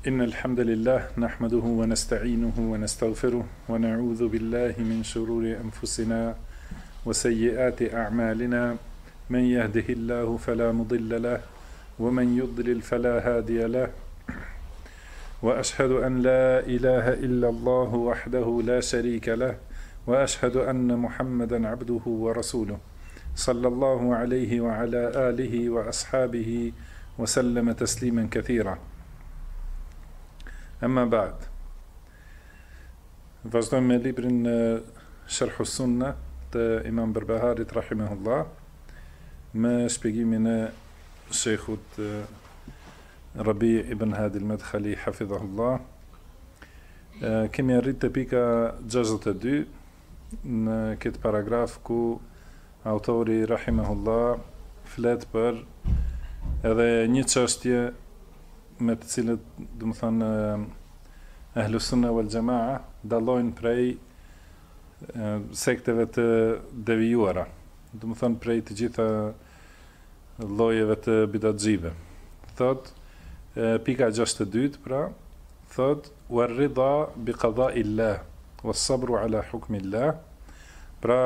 إن الحمد لله نحمده ونستعينه ونستغفره ونعوذ بالله من شرور أنفسنا وسيئات أعمالنا من يهده الله فلا مضل له ومن يضلل فلا هادي له وأشهد أن لا إله إلا الله وحده لا شريك له وأشهد أن محمدا عبده ورسوله صلى الله عليه وعلى آله وأصحابه وسلم تسليما كثيرا. أما بعد. Vazhdojmë me librin Sharh as-Sunnah të Imam Berbaharit rahimahullah me shpjegimin e Sheikhut Rabi' ibn Hadi al-Madkhali hafidhahullah. Kemi arrit te pika 62 në këtë paragraf ku autori rahimahullah flet për edhe një çështje me të cilët, do të thënë, Ahlus Sunna wal Jamaa dallojnë prej sekteve të devijuara, do të thënë prej të gjitha llojeve të bidatxive. Thot pika 62, pra thot war-ridha bi qada'illah was-sabru ala hukmillah, pra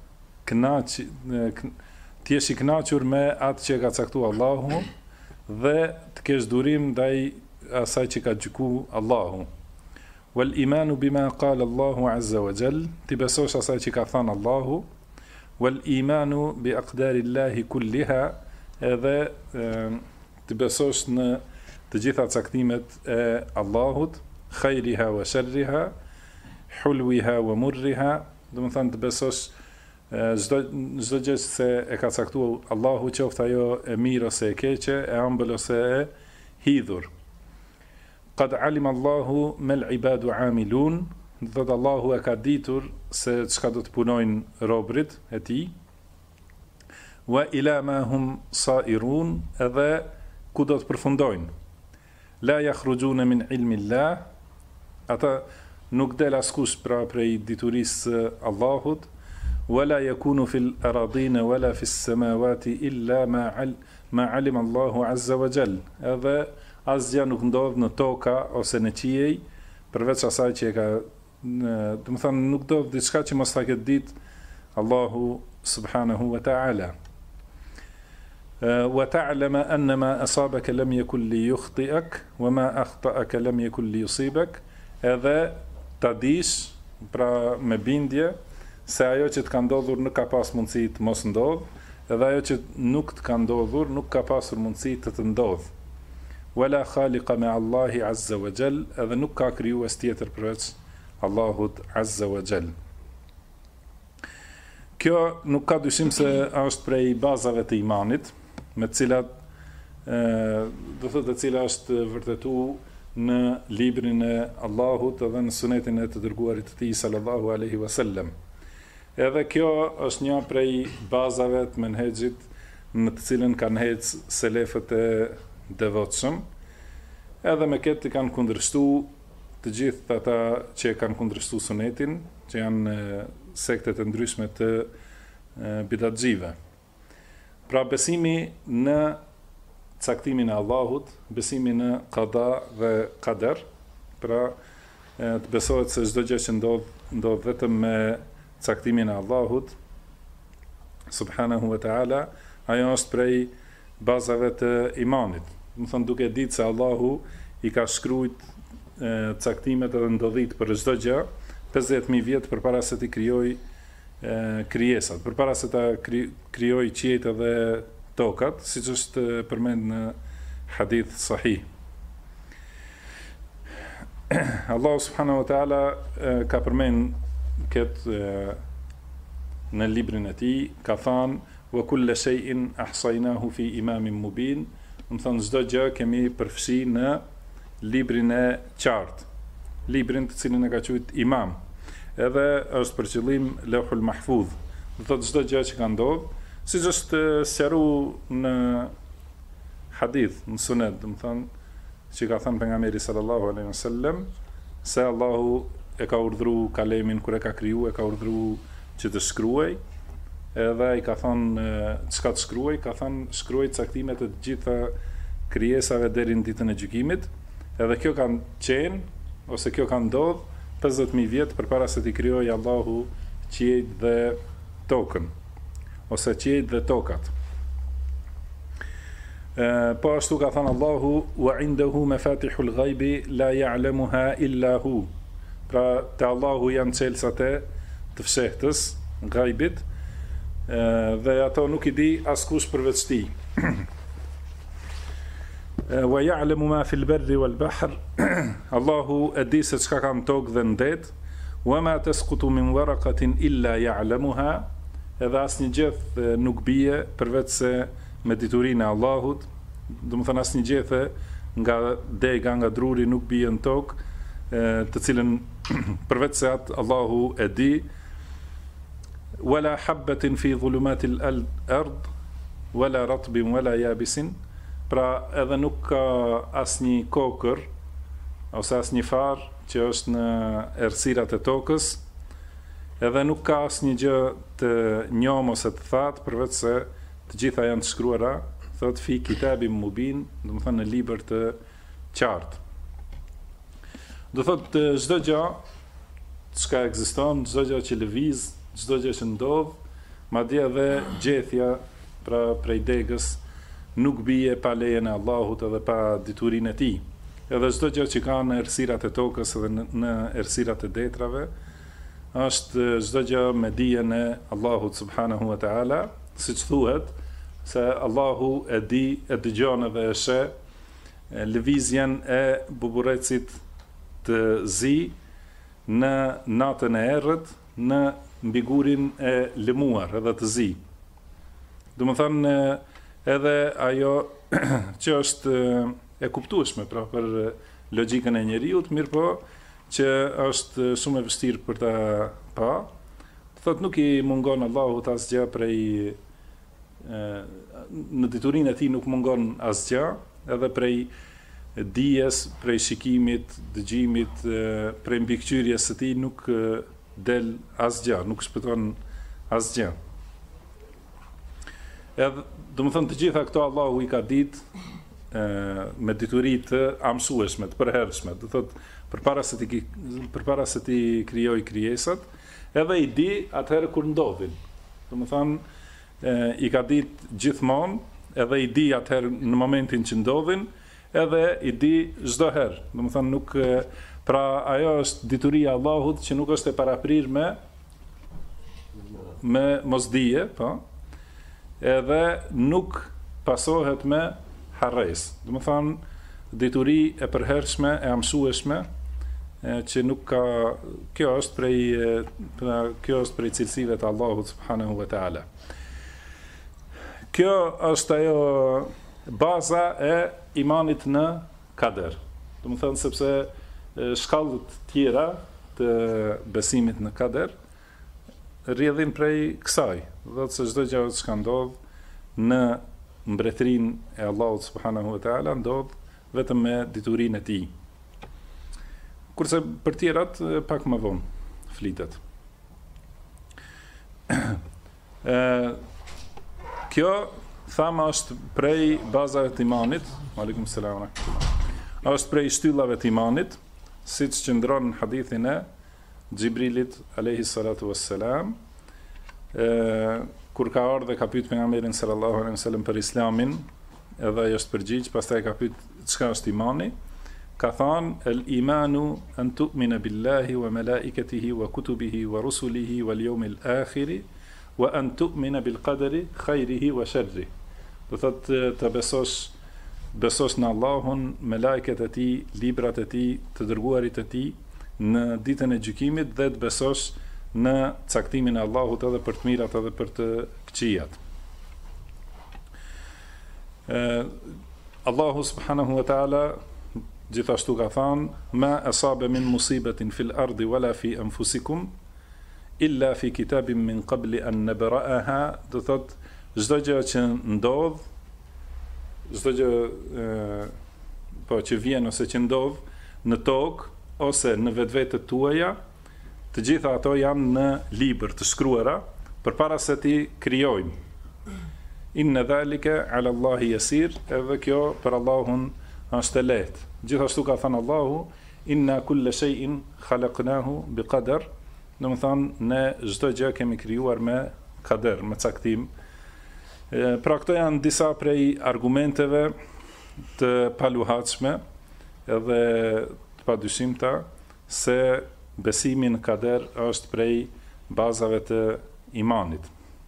ti jesh i kënaqur me atë që ka caktuar Allahu dhe të kesh durim ndaj asaj që ka gjyku Allahu. Wal imanu bima qala Allahu azza wa jall, ti besosh asaj që ka thënë Allahu. Wal imanu bi aqdarillahi kulliha, edhe ti besosh në të gjitha caktimet e Allahut, khairiha wa sharriha, hulwiha wa murriha, do të thënë të besosh çdo gjë se e ka caktuar Allahu, qoftë ajo e mirë ose e keqe, e ëmbël ose e hidhur. Qad alima Allahu mal ibadu amilun, do të Allahu e ka ditur se çka do të punojnë robrit e tij. Wa ila ma hum sairun, edhe ku do të përfundojnë. La yakhrujuna min ilmi Allah, ata nuk del askush pra prej diturisë Allahut. ولا يكون في الأراضين ولا في السماوات إلا ما علم الله عز وجل. Edhe asgjë nuk ndodh në toka ose në qiej përveç asaj që e ka, do të thënë, nuk ndodh diçka që mos ta ketë ditë Allahu subhanahu wa ta'ala. وتعلم أن ما أصابك لم يكن ليخطئك وما أخطأك لم يكن ليصيبك. Edhe ta dish pra me bindje se ajo që të ka ndodhur nuk ka pas mundësi të mos ndodh, edhe ajo që nuk të ka ndodhur nuk ka pasur mundësi të të ndodh. Wala khaliqa ma Allahi azza wa jall, edhe nuk ka krijues tjetër përveç Allahut azza wa jall. Kjo nuk ka dyshim se është prej bazave të imanit, me të cilat do thotë e cila është vërtetuar në librin e Allahut edhe në sunetin e të dërguarit të tij sallallahu alaihi wasallam. Edhe kjo është një prej bazave të menhexhit në të cilën kanë ecë selefët e devotshëm. Edhe me këtë kanë kundërshtuar të gjithë ata që kanë kundërshtuar sunetin, që janë sektet e ndryshme të bidatxive. Pra besimi në caktimin e Allahut, besimi në qada dhe qadar, pra të besohet se çdo gjë që ndodh vetëm me caktimin e Allahut subhanahu wa ta'ala, ajo është prej bazave të imanit. Do të thonë, duke ditë se Allahu i ka shkruajt caktimet edhe ndodhit për çdo gjë 50.000 vjet përpara se të krijojë krijesat, përpara se ta krijojë qiejt edhe tokat, siç është përmend në hadith sahih. Allahu subhanahu wa ta'ala ka përmend këtë në librin e tij, ka thënë wa kullu shay'in ahsaynahu fi imamin mubin, do të thonë çdo gjë kemi përfshi në librin e qartë, librin të cilin e ka quajtur imam, edhe është për qëllim Lauhul Mahfuz, do thotë çdo gjë që ka ndodhur, siç është sqaruar në hadith, në sunet, do të thonë që ka thënë pejgamberi sallallahu alaihi wasallam se Allahu e ka urdhëruar kalemin kur e ka kriju, e ka urdhëruar që të shkruaj, edhe i ka thënë çka të shkruaj, ka thënë shkruaj caktimet e të gjitha krijesave deri në ditën e gjykimit, Edhe kjo kanë qenë, ose kjo kanë ndodhë 50.000 vjetë përpara se t'i krijojë Allahu qiejt dhe tokën, ose qiejt dhe tokat. Po ashtu ka thënë Allahu, wa indahu mafatihul ghaibi la ya'lamuha illa hu. Pra te Allahu janë çelësat e të fshehtës, ghaibit, dhe ato nuk i di askush përveç tij. Wa ya'lamu ma fil barri wal bahr. Allahu e di se çka ka në tokë dhe në det. Wa ma tasqutu min waraqatin illa ya'lamuha. Edhe asnjë gjë nuk bie përveç se me diturinë e Allahut. Do të thënë asnjë gjë nga dega, nga druri nuk bie në tokë, të cilën përveç se atë Allahu e di. Wala habbatin fi dhulumatil ard wala ratbin wala yabisin. Pra edhe nuk ka asnjë kokër ose asnjë far që është në errësirat e tokës, edhe nuk ka asnjë gjë të njom ose të thatë përveç se të gjitha janë të shkruara, thot fi kitabim mubin, do të thënë në libër të qartë. Do thot çdo gjë çka ekziston, çdo gjë që lëviz, çdo gjë që ndodh, madje edhe gjethja pra prej degës nuk bie pa lejen e Allahut edhe pa diturinë e tij. Edhe çdo gjë që ka në errësirat e tokës edhe në errësirat e detrave, është çdo gjë me dijen e Allahut subhanahu wa taala, siç thuhet se Allahu e di, e dëgjon edhe e sheh lëvizjen e buburecit të zi në natën e errët në mbigurin e lëmuar edhe të zi. Do të thënë edhe ajo që është e kuptueshme pra për logjikën e njeriut, mirë po që është shumë e vështirë për ta pa. Thot nuk i mungon Allahut asgjë prej në diturinë e tij nuk mungon asgjë, edhe prej dijes, prej shikimit, dëgjimit, prej mbikëqyrjes së tij nuk del asgjë, nuk shpëton asgjë. Edhe do të thënë të gjitha këto Allahu i ka ditë me dituri të amësueshme, të përhershme. Do thotë përpara se ti krijoi krijesat, edhe i di atëherë kur ndodhin. Do të thënë i ka ditë gjithmonë, edhe i di atëherë në momentin që ndodhin, edhe i di çdo herë. Do të thënë nuk pra ajo është dituria e Allahut që nuk është e paraprirme me mosdije, po. Edhe nuk pasohet me harres. Do të thonë dituri e përhershme, e amësueshme, që nuk ka, kjo është prej cilësive të Allahut subhanahu wa taala. Kjo është ajo baza e imanit në kader. Do të thonë sepse shkallët tjera të besimit në kader rrjedhin prej kësaj. Do të se çdo gjë që ka ndodhur në mbretërinë e Allahut subhanahu wa taala ndodh vetëm me diturinë e tij. Kurse për tjerat pak më vonë flitet. Kjo thama është prej bazave të imanit, aleikum selam wa rahmatullah. Është prej shtyllave të imanit, siç qëndron në hadithin e Xhibrilit alayhi salatu wassalam, kur ka ardhur dhe ka pyet pejgamberin sallallahu alaihi wasallam për islamin, edhe ai është përgjigj, pastaj ka pyet çka është imani, ka thënë el imanu an tu'mina billahi wa malaikatihi wa kutubihi wa rusulihi wal yawmil akhir wa an tu'mina bil qadari khairihi wa sharrihi. Do thotë të besosh në Allahun, me lajket e tij, librat e tij, të dërguarit e tij në ditën e gjykimit dhe të besosh në caktimin e Allahut edhe për të mirat edhe për të këqijat. Allahu subhanahu wa taala gjithashtu ka thënë: "Ma asaba min musibatin fil ardi wala fi anfusikum illa fi kitabin min qabli an nabra'aha." Do thot çdo gjë që ndodh, çdo gjë po që vjen ose që ndodh në tokë ose në vetvetet tuaja, të gjitha ato janë në libër të shkruara përpara se ti krijojmë. Inna dhalika ala Allahi yasir, edhe kjo për Allahun është e lehtë. Gjithashtu ka thënë Allahu, inna kulla shay'in khalaqnahu biqadar, do të thonë ne çdo gjë kemi krijuar me kader, me caktim. Pra këto janë disa prej argumenteve të paluhatshme edhe të padyshimta se besimi në kader është prej bazave të imanit.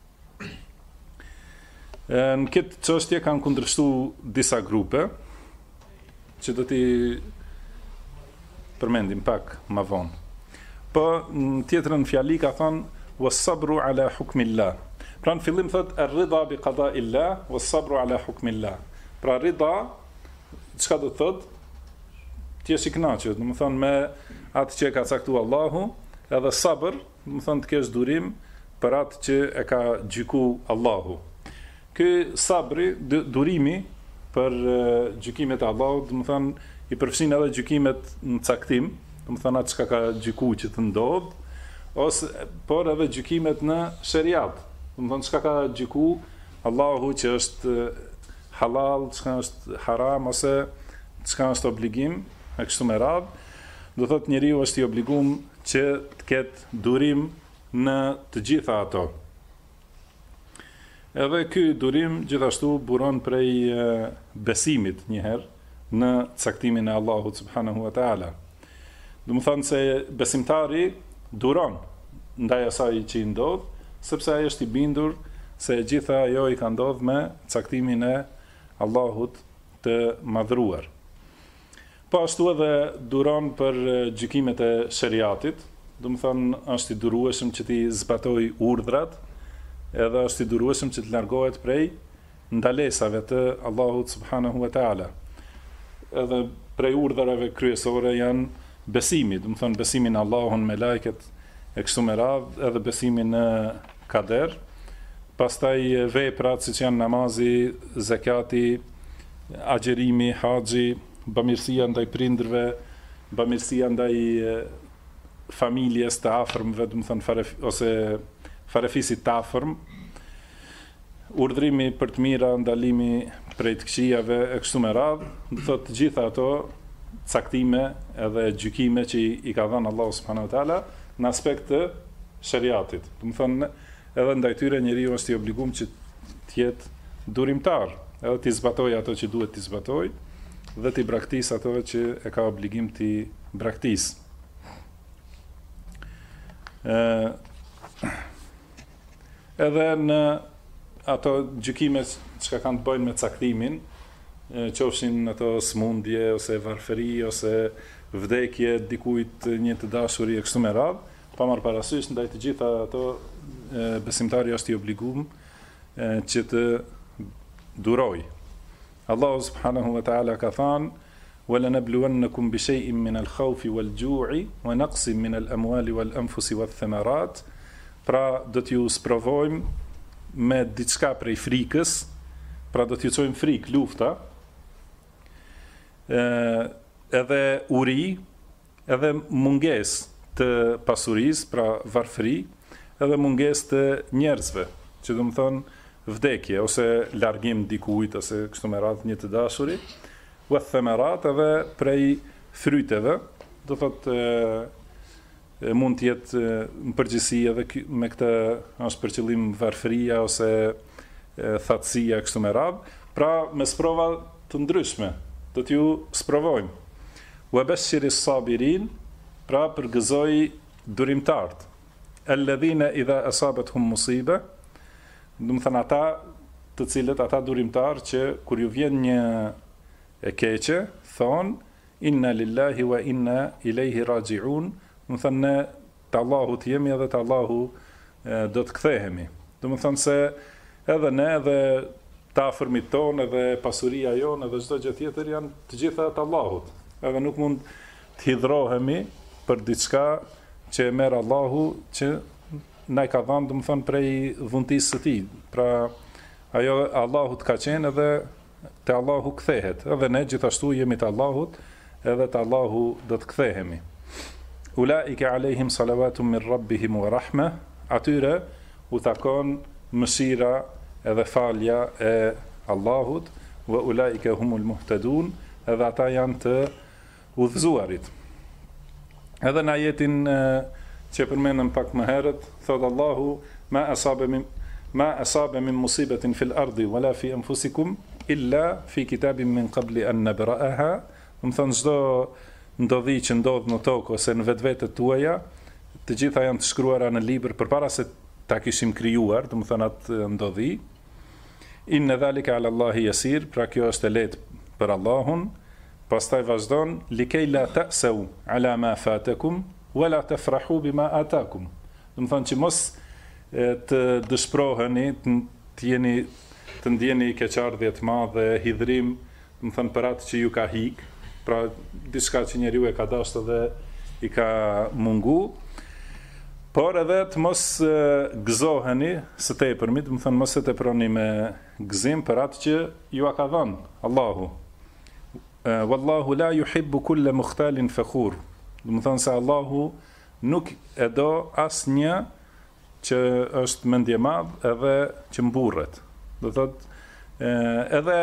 Në këtë çështje kanë kundërshtuar disa grupe që do t'i përmendim pak më vonë. Po në tjetrën fjali ka thonë was-sabru ala hukmillah. Pra në fillim thot ar-ridha bi qada'illah was-sabru ala hukmillah. Pra ridha çka do të thot? Ti je i kënaqur, do të thonë me atë që ka caktuar Allahu, edhe sabër, do të thonë të kesh durim për atë që e ka gjykuar Allahu. Ky sabri, durimi për gjykimet e Allahut, do të thonë i përfshin edhe gjykimet në caktim, do të thonë atë çka ka gjykuar që të ndodh, ose por edhe gjykimet në shariat. Do të thonë çka ka gjykuar Allahu që është halal, çka është haram ose çka është obligim, e kështu me radhë, do thotë njeriu është i obliguar që të ketë durim në të gjitha ato. Edhe ky durim gjithashtu buron prej besimit njëherë në caktimin e Allahut subhanahu wa taala. Do të thonë se besimtari duron ndaj asaj që i ndodh, sepse ai është i bindur se gjitha ajo i ka ndodhur me caktimin e Allahut të madhruar. Po ashtu edhe duron për gjykimet e shariatit, do të thonë është i durueshëm që ti zbatoj urdhrat, edhe është i durueshëm që të largohet prej ndalesave të Allahut subhanahu wa taala. Edhe prej urdhrave kryesore janë besimi, do të thonë besimin në Allahun, me lajket e kështu me radhë, edhe besimin në kader, pastaj veprat siç janë namazi, zakati, agjerimi, haxhi, bamirësia ndaj prindërve, bamirësia ndaj familjes të afërmve, do të thonë ose farefisit të afërm, urdhrimi për të mira, ndalimi prej të këqijave e kështu me radhë, do thotë të gjitha ato caktime edhe gjykime që i ka dhënë Allahu subhanahu wa taala në aspekt të shariatit. Do të thonë edhe ndaj tyre njeriu është i obliguar që të jetë durimtar, edhe të zbatojë ato që duhet të zbatojë dhe të braktisë ato që e ka obligim të braktisë. Edhe në ato gjykime që kanë të bëjnë me caktimin, qofshin ato smundje, ose varfëri, ose vdekje, dikujt një të dashuri e kështu me radhë, pa marrë parasysh ndaj të gjitha ato besimtari është i obliguar që të duroj. Allahu subhanahu wa ta'ala ka thënë: "Walanabluwannakum bi shay'in min al-khawfi wal-ju'i wa naqsin min al-amwali wal-anfusi wath-thamarat." Pra do t'ju sprovojmë me diçka prej frikës, pra do t'ju çojmë frikë, lufta, edhe uri, edhe mungesë të pasurisë, pra varfëri, edhe mungesë të njerëzve, që do të thonë vdekje ose largim dikujt ose kështu me radhë një të dashuri, wa thamarat, edhe prej fryteve, do thotë mund të jetë në përgjithësi edhe me këtë është për qëllim varfëria ose thatësia kështu me radhë, pra me sprova të ndryshme, do t'ju sprovojmë. Wa bashiris sabirin, pra përgëzoj durimtarët. Alladhina idha asabatuhum musiba, do të thënë ata të cilët ata durimtarë që kur ju vjen një e keqe, thonë inna lillahi wa inna ilaihi raji'un, do të thënë ne të Allahut jemi edhe të Allahu do të kthehemi. Do të thënë se edhe ne edhe të afërmit tonë edhe pasuria jonë edhe çdo gjë tjetër janë të gjitha të Allahut. Edhe nuk mund të hidhrohemi për diçka që e merr Allahu që na i ka dhënë, do të thonë prej dhuntisë së tij. Pra ajo Allahut ka qenë edhe te Allahu kthehet. Edhe ne gjithashtu jemi te Allahut, edhe te Allahu do të kthehemi. Ulaika alehim salavatun min rabbihim wa rahma, atyre u takon mëshira edhe falja e Allahut, wa ulaika humul muhtadun, edhe ata janë të udhëzuarit. Edhe në ajetin që përmenëm pak më herët, thot Allahu, ma asabe min musibetin fil ardi, wala fi anfusikum, illa fi kitabin min qabli an nabra'aha. Do të thonë çdo ndodhi që ndodh në tokë ose në vetvetet tuaja, të gjitha janë të shkruara në libër përpara se ta kishim krijuar, do të thonë atë ndodhi. Inna dhalika ala Allahi yasir, pra kjo është e lehtë për Allahun. Pastaj vazhdon, likej la ta'sau ala ma fatakum wala tafrahu bima atakum. Do të thonë që mos të dëshpëroheni, të ndjeni keqardhje të madhe, hidhrim, do të thonë për atë që ju ka hik, pra diçka që njeriu e ka dashur dhe i ka mungu, por edhe të mos gëzoheni së tepërmi, do të thonë mos e teproni me gëzim për atë që ju ka dhënë Allahu. Wallahu la yuhibbu kulla mukhtalin fakhur. Do të thonë se Allahu nuk e do asnjë që është mendje madh edhe që mburret. Do thotë edhe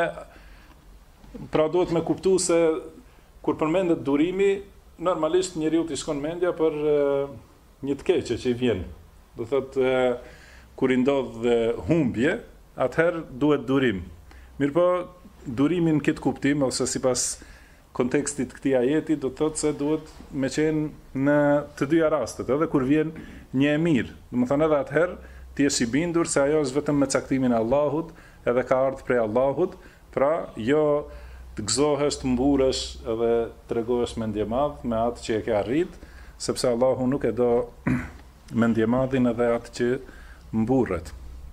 pra duhet me kuptu se kur përmendet durimi, normalisht njeriu t'i shkon mendja për një të keqe që i vjen. Do thotë kur i ndodh humbje, atëherë duhet durim. Mirëpo durimin këtë kuptim, ose sipas kontekstit këtij ajeti, do të thotë se duhet me qenë në të dyja rastet, edhe kur vjen një e mirë. Do të thonë edhe atëherë ti je i bindur se ajo është vetëm me caktimin e Allahut, edhe ka ardhur prej Allahut, pra jo të gëzohesh, të mburesh edhe të tregohesh mendje madh me atë që e ke arrit, sepse Allahu nuk e do mendje madhin edhe atë që mburret.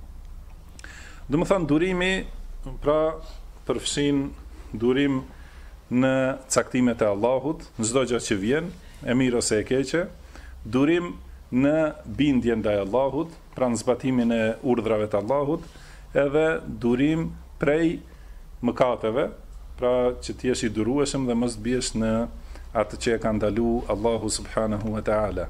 Do të thonë durimi, pra përfshin durim në caktimet e Allahut, në çdo gjë që vjen, e mirë ose e keqe, durim në bindjen ndaj Allahut, pra në zbatimin e urdhrave të Allahut, edhe durim prej mëkateve, pra që të jesh i durueshëm dhe mos të biesh në atë që e ka ndaluar Allahu subhanahu wa taala.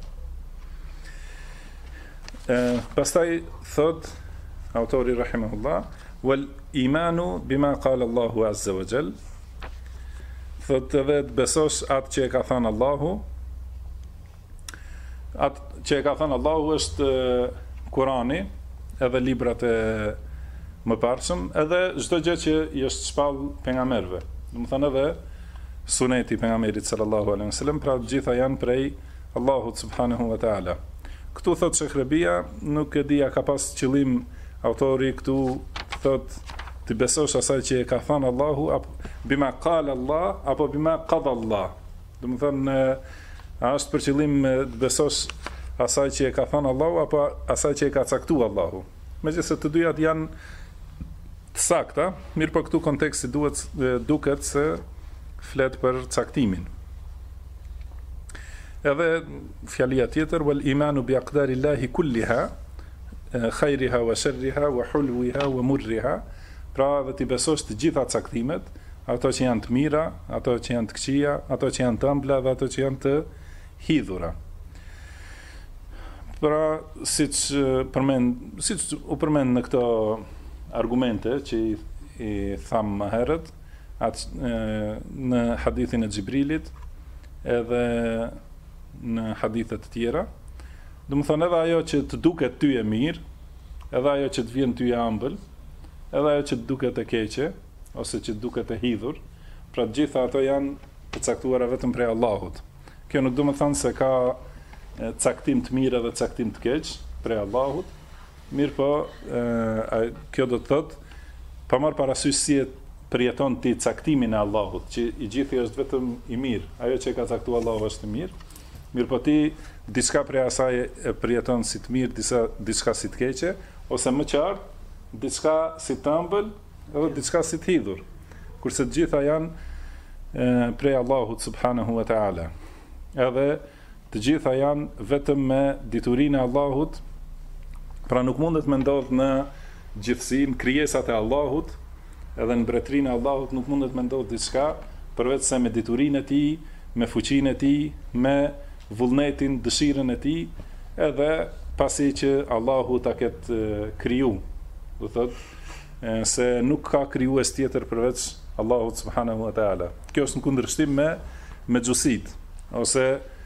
Pastaj thot autori rahimahullah, wal imanu bima qala Allahu azza wa jall. Thot edhe të besosh atë që e ka thënë Allahu. Atë që e ka thënë Allahu është Kurani, edhe librat e mëparshëm, edhe çdo gjë që i është shpall pejgamberëve. Do të thonë edhe suneti pejgamberit sallallahu alaihi wasallam, pra të gjitha janë prej Allahut subhanahu wa taala. Këtu thot Shekrebia, nuk e di a ka pas qëllim autori këtu thot të besosh asaj që e ka thënë Allahu, apo bima qala Allah, apo bima qada Allah. Do të thonë a është për qëllim të besosh asaj që e ka thënë Allahu, apo asaj që e ka caktuar Allahu. Megjithëse të dyjat janë të sakta, mirë po këtu konteksti duket se flet për caktimin. Edhe fjalia tjetër, wal imanu bi aqdarillahi kulliha, khayriha wa sharriha wa hulwiha wa murriha, pra dhe t'i besosh të gjitha caktimet, ato që janë të mira, ato që janë të këqija, ato që janë të ëmbla dhe ato që janë të hidhura. Pra siç u përmend në këto argumente që i tham më herët, në hadithin e Xhibrilit, edhe në hadithe të tjera, do të thonë edhe ajo që të duket ty e mirë, edhe ajo që të vjen ty e ëmbël, edhe ajo që të duket e keqe, ose që të duket e hidhur, pra të gjitha ato janë të caktuara vetëm prej Allahut. Kjo nuk do të thonë se ka caktim të mirë edhe caktim të keq prej Allahut, mirë po, kjo do të thotë, pa marrë parasysh si e përjeton ti caktimin e Allahut, që i gjithi është vetëm i mirë, ajo që ka caktuar Allahu është i mirë, mirë po ti diçka prej asaj e përjeton si të mirë, diçka si të keqe, ose më qartë, diçka si të ëmbël, edhe diçka si të hidhur, kurse të gjitha janë prej Allahut subhanahu wa taala. Edhe të gjitha janë vetëm me diturinë e Allahut, pra nuk mundet me ndodh në gjithësinë krijesat e Allahut, edhe në mbretërinë e Allahut nuk mundet me ndodh diçka përveç se me diturinë e tij, me fuqinë e tij, me vullnetin, dëshirën e tij, edhe pasi që Allahu ta ketë kriju. Do thotë se nuk ka krijues tjetër përveç Allahut subhanahu wa taala. Kjo është në kundërshtim me xhusit, ose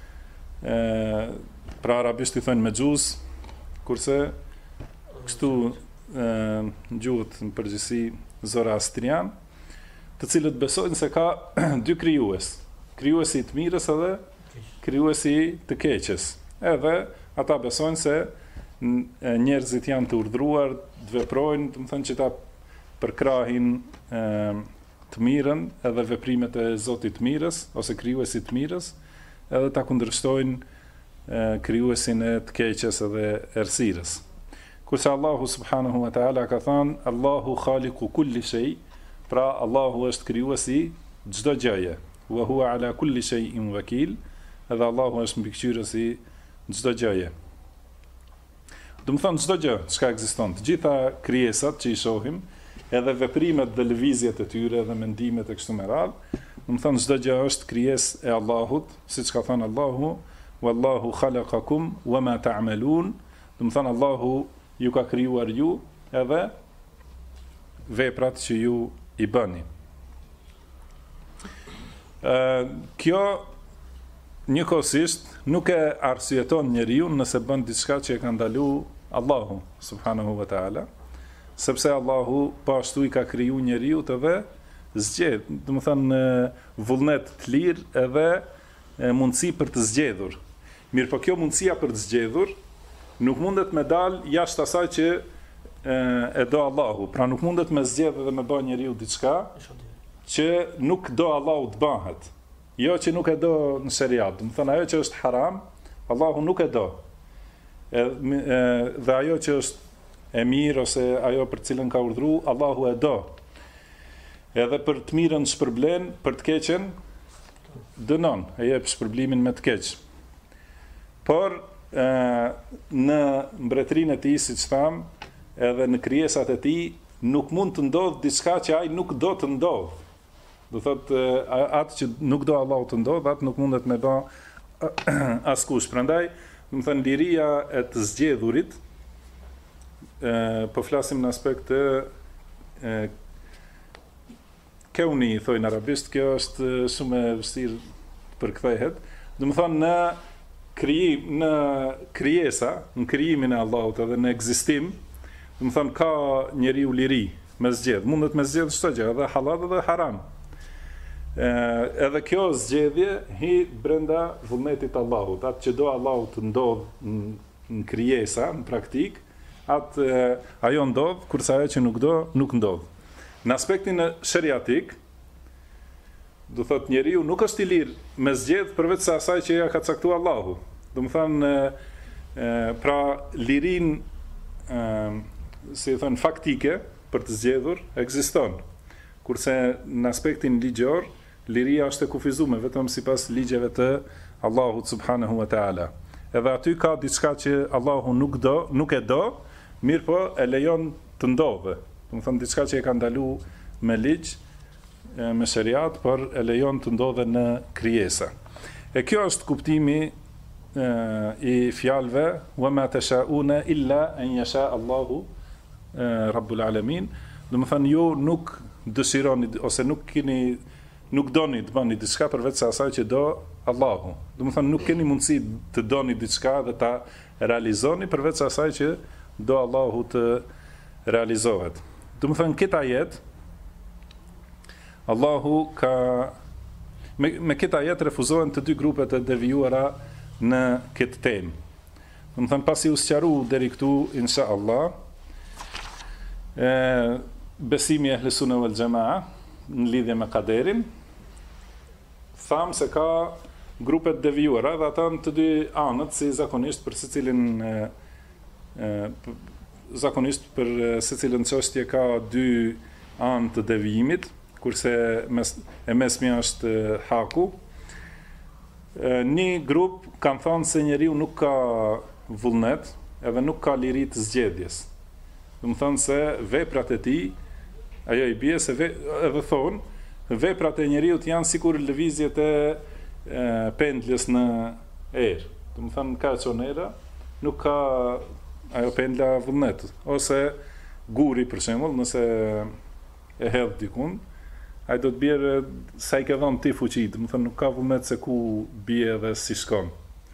pra arabisht i thonë mexhus, kurse kështu gjuhët në përgjithësi zoroastrian, të cilët besojnë se ka dy krijues, krijuesi i të mirës edhe krijuesi të keqes. Edhe ata besojnë se njerëzit janë të urdhëruar të veprojnë, do të thënë që ta përkrahin të mirën edhe veprimet e Zotit të mirës ose krijuesit të mirës, edhe ta kundërshtojnë krijuesin e të keqes edhe errësirës. Kurse Allahu subhanahu wa taala ka thënë Allahu khaliqu kulli shay, pra Allahu është krijuesi çdo gjëje, wa huwa ala kulli shay'in wakil, edhe Allahu është mbikëqyrës i çdo gjëje. Do të thonë çdo gjë që ekziston, të gjitha krijesat që i shohim, edhe veprimet dhe lëvizjet e tyre dhe mendimet e kështu me radhë, do të thonë çdo gjë është krijesë e Allahut, siç ka thënë Allahu, wallahu khalaqakum wama ta'malun, do të thonë Allahu ju ka krijuar ju edhe veprat që ju i bëni. Kjo njëkohësisht nuk e arsyeton njeriu nëse bën diçka që e ka ndaluar Allahu subhanahu wa taala, sepse Allahu po ashtu i ka kriju njeriu edhe zgjedh, do të thënë vullnet të lirë edhe mundësi për të zgjedhur. Mirë, po kjo mundësia për të zgjedhur nuk mundet me dal jashtë asaj që e do Allahu. Pra nuk mundet me zgjedh dhe me bë njeriu diçka që nuk do Allahu të bëhet. Jo që nuk e do në shariat. Do të thënë ajo që është haram, Allahu nuk e do. Dhe ajo që është e mirë ose ajo për cilën ka urdhëruar, Allahu e do. Edhe për të mirën shpërblen, për të keqen dënon, e jep shpërblimin me të keq. Por në mbretërinë e tij, siç tham, edhe në krijesat e tij nuk mund të ndodh diçka që ai nuk do të ndodh. Do thotë atë që nuk do Allahu të ndodh, atë nuk mundet me bë askush. Prandaj, do të thënë liria e të zgjedhurit, po flasim në aspekt të keuni, thojnë arabisht, kjo është shumë e vështirë përkthehet. Do të thonë në krijesa, në krijimin e Allahut edhe në ekzistim, do të thonë ka njeriu liri me zgjedh, mundet me zgjedh çdo gjë, edhe halal edhe haram. Edhe kjo zgjedhje hi brenda vullnetit të Allahut, atë që do Allahu të ndodh në krijesa, në praktik, atë ajo ndodh, kurse ajo që nuk do, nuk ndodh. Në aspektin shariatik, do thotë njeriu nuk është i lirë me zgjedh përveç se asaj që ja ka caktuar Allahu. Do të thonë pra lirin si thon faktike për të zgjedhur ekziston. Kurse në aspektin ligjor, liria është e kufizuar vetëm sipas ligjeve të Allahut subhanahu wa taala. Edhe aty ka diçka që Allahu nuk e do, mirë po e lejon të ndodhe. Do të thonë diçka që e ka ndaluar me ligj, me shariat, por e lejon të ndodhe në krijesa. E kjo është kuptimi i fjalëve wa ma tashauna illa an yasha Allahu Rabbul Alamin. Do të thënë ju nuk dëshironi ose nuk doni të bëni diçka përveç se asaj që do Allahu. Do të thënë nuk keni mundësi të doni diçka dhe ta realizoni përveç se asaj që do Allahu të realizohet. Do të thënë këtë ajet Allahu ka me këtë ajet refuzohen të dy grupet e devijuara në këtë temë. Do të thënë pasi u sqaru deri këtu inshallah besimi e Ahlus Sunne wal Jamaa në lidhje me kaderin, tham se ka grupet devijuara dhe ata në të dy anët, si zakonisht për secilën çështje ka dy anë të devijimit, kurse e mesmja është haku. Një grup kanë thënë se njeriu nuk ka vullnet, edhe nuk ka liri të zgjedhjes. Do të thonë se veprat e tij, ajo i bie se edhe thonë, veprat e njeriut janë sikur lëvizjet e pendlës në erë. Do të thonë ka çonera, nuk ka ajo pendla vullnet, ose guri për shembull, nëse e hedh dikun, ai do të bjerë sa i ke dhënë ti fuqi, do të thonë nuk ka vullnet se ku bie dhe si shkon.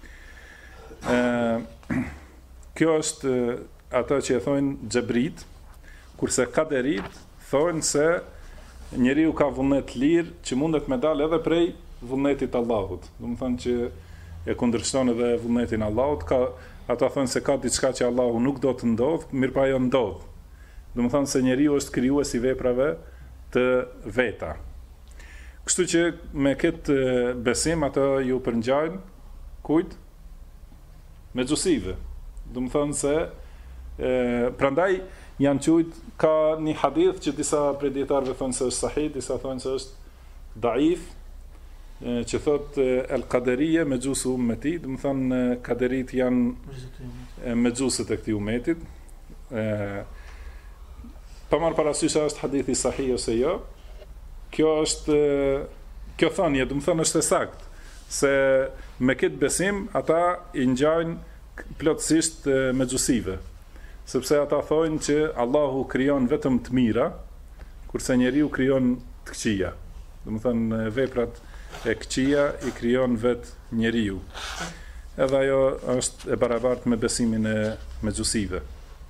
Kjo është ata që e thonë xebrit, kurse kaderit thonë se njeriu ka vullnet lirë që mundet me dalë edhe prej vullnetit Allahut. Do të thonë që e kundërshton edhe vullnetin Allahut, ata thonë se ka diçka që Allahu nuk do të ndodh, mirë pa ajo ndodh. Do të thonë se njeriu është krijues i veprave të veta. Kështu që me këtë besim ata ju përngjajnë kujt? Mexhusive. Do të thonë se prandaj janë qujt, ka një hadith që disa prej dietarëve thonë se është sahih, disa thonë se është daif, që thot el-Qaderije mexhusu ummeti, do të thonë kaderit janë mexhusët e këtij ummetit. Pa marrë parasysh a është hadithi sahih ose jo, kjo thënie, do të thonë është e saktë, se me këtë besim ata i ngjajnë plotësisht mexhusive, sepse ata thonë që Allahu krijon vetëm të mira, kurse njeriu krijon të këqija. Do të thonë veprat e këqija i krijon vetë njeriu. Edhe ajo është e barabartë me besimin e mexhusive.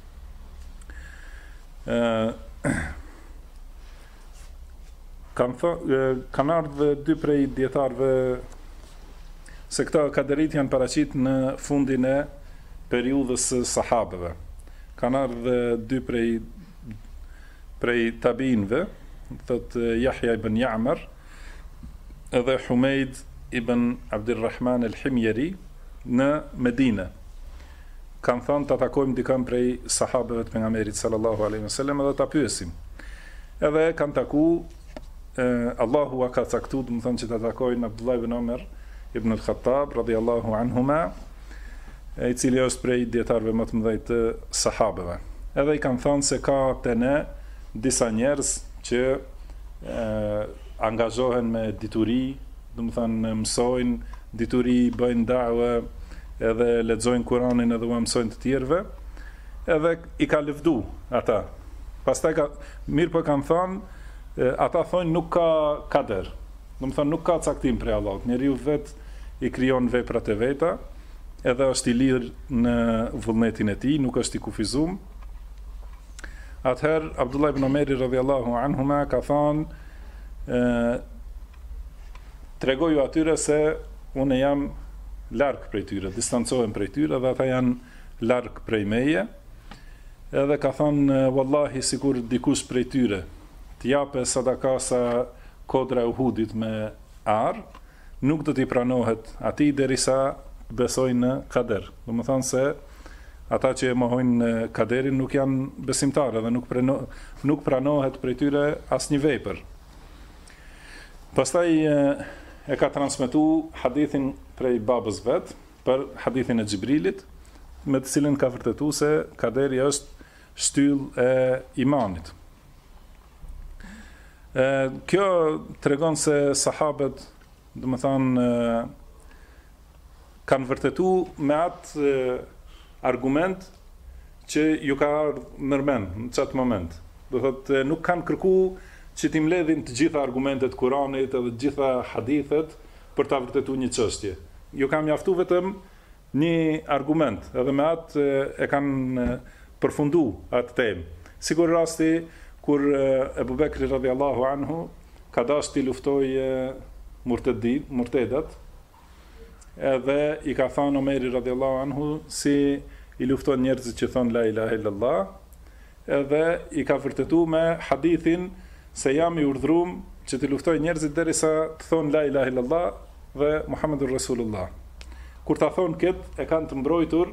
Kanë ardhur dy prej dietarëve se këta kaderit janë paraqit në fundin e periudhës së sahabeve. Kanë ardhur dy prej tabiinëve, thot Yahya ibn Ya'mar edhe Humeid ibn Abdulrahman al-Himyari në Medinë. Kanë thënë të takojmë dikën prej sahabeve të pejgamberit sallallahu alaihi wasallam edhe ta pyesim. Edhe kanë taku, Allahu ka caktuar, do të thonë që ta takojnë Abdullah ibn Umar ibn al-Khattab radhiyallahu anhuma, i cili është prej dietarëve më të mëdhenj të sahabeve. Edhe i kanë thënë se ka te ne disa njerëz që angazhohen me dituri, do të thonë mësojnë dituri, bëjnë da'wa, edhe lexojnë Kur'anin edhe u mësojnë të tjerëve, edhe i ka lëvdu ata. Pastaj mirë po kanë thënë, ata thonë nuk ka kader. Do të thonë nuk ka caktim prej Allahut. Njeriu vetë i krijon veprat e veta, edhe është i lirë në vullnetin e tij, nuk është i kufizuar. Atëherë Abdullah ibn Umar radhiyallahu anhuma ka thënë, tregoju atyre se unë jam larg prej tyre, distancohem prej tyre dhe ata janë larg prej meje. Edhe ka thonë, wallahi sikur dikush prej tyre të jape sadaka sa kodra e Uhudit me ar, nuk do t'i pranohet atij derisa besojnë në kader. Do të thonë se ata që e mohojnë kaderin nuk janë besimtarë dhe nuk pranohet prej tyre asnjë vepër. Pastaj e ka transmetu hadithin prej babës vet, për hadithin e Xhibrilit, me të cilin ka vërtetuar se kaderi është shtyllë e imanit. Kjo tregon se sahabët, do të thonë, kanë vërtetuar me atë argument që ju ka nërmen në çat moment. Do thotë nuk kanë kërkuar që t'i mbledhin të gjitha argumentet Kuranit edhe të gjitha hadithet për ta vërtetuar një çështje. Ju kam mjaftuar vetëm një argument, edhe me atë e kanë përfunduar atë temë. Sigur rasti kur Ebu Bekri radhiyallahu anhu ka dashur t'i luftojë murtedat, edhe i ka thënë Omeri radhiyallahu anhu si i lufton njerëzit që thon la ilaha illallah, edhe i ka vërtetuar me hadithin se jam i urdhëruar që t'i luftoj njerëzit derisa të thon la ilaha illallah dhe Muhammedur Rasulullah. Kur ta thon këtë, e kanë të mbrojtur